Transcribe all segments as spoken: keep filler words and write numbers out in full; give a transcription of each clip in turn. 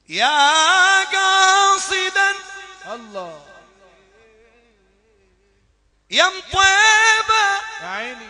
يا قاصدا الله يا مطيبة يا عيني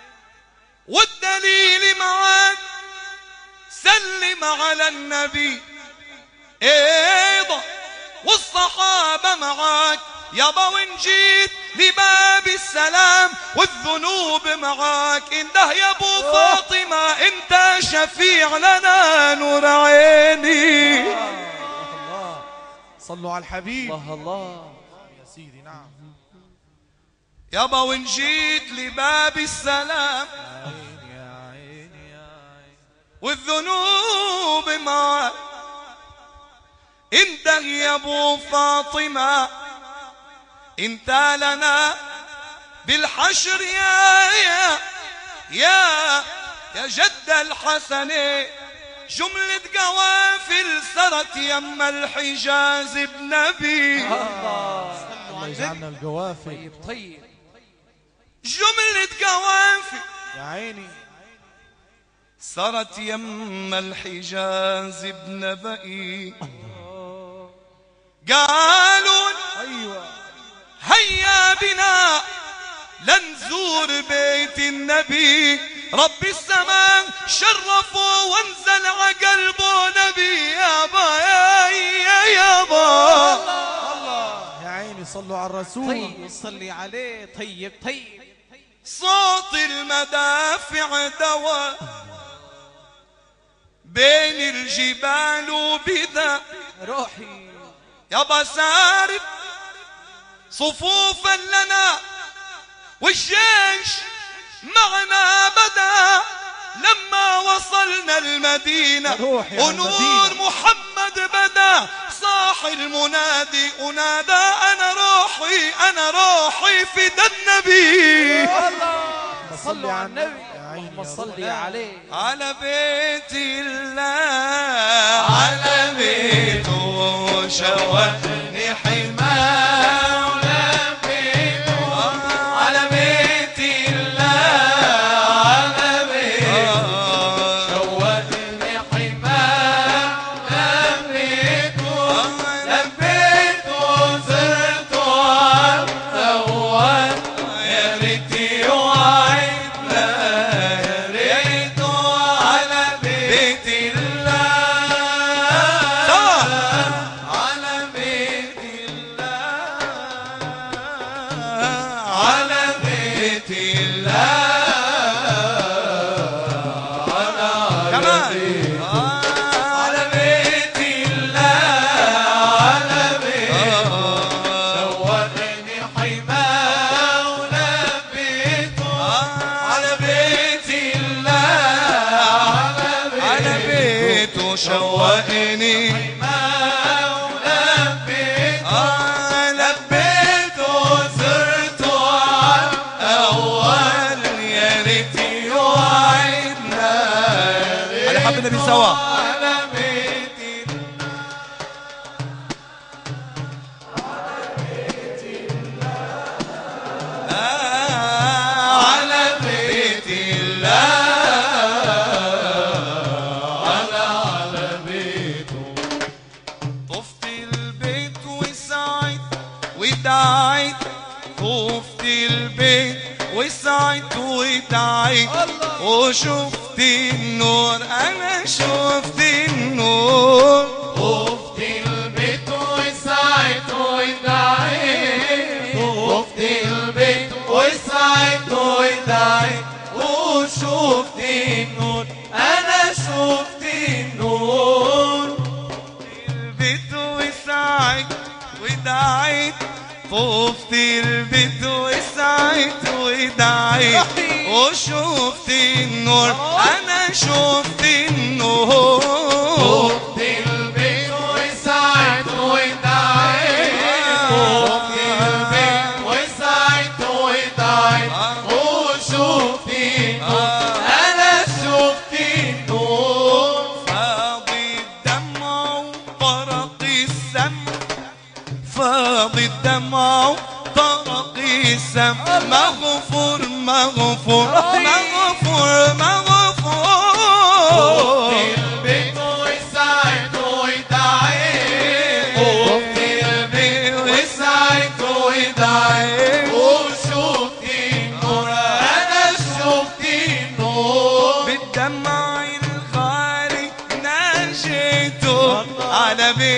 والدليل معاك سلم على النبي ايضا والصحابة معاك يابا وان جيت لباب السلام والذنوب معاك انده يا ابو فاطمة انت شفيع لنا نور عيني. الله صلوا على الحبيب. الله الله يا سيدي. نعم يابا وان جيت لباب السلام يا عيني يا عيني يا عيني والذنوب معاك انده يا ابو فاطمة انت لنا بالحشر يا يا يا يا جد الحسن جملة قوافل سرت يم الحجاز بنبي. الله الله يجعلنا القوافل. طيب طيب جملة قوافل يا عيني سرت يم الحجاز بنبئي. قالوا ايوه هيا بنا لنزور بيت النبي رب السماء شرفوا وانزل عقلبه نبي يابا يا يا يابا. الله يا عيني صلوا على الرسول. طيب صلي عليه. طيب طيب صوت المدافع دواء بين الجبال وبذا روحي يابا سارد صفوفا لنا والجيش معنا بدا لما وصلنا المدينة ونور محمد بدا صاح المنادي ونادى أنا روحي أنا روحي فدى النبي. صلوا على النبي. عيني اللهم صل عليه. على بيت الله على بيته شوقني حماه ولبيته على بيت الله على بيته شوقني حماه لبيته لبيته زرته على أول يا ريت يوعدنا يا ريته على بيت الله على بيت الله على بيت الله كمان على بيت الله على بيت شوقني حماه ولبيته على بيت الله على بيته شوقني حماه ولبيته لبيته زرته على أول يا ريت يوعدنا على حب النبي سوا على بيت على بيت الله على على بيته طفت البيت وسعيت ودعيت طفت البيت وسعيت ودعيت وشفت النور انا شفت النور طفت البيت وسعيت ودعيت طفت البيت وسعيت ودعيت وشفت النور انا شفت النور البيت وسعيت ودعيت طفت البيت وسعيت ودعيت وشفت النور انا شفت النور طفت البيت وسعيت ودعيت طفت البيت وسعيت ودعيت وشفت النور انا شفت النور فاض الدمع وطرق السم فاض الدمع طرق السم مغفور مغفور مغفور مغفور البيت وسعيت ودعيت النبي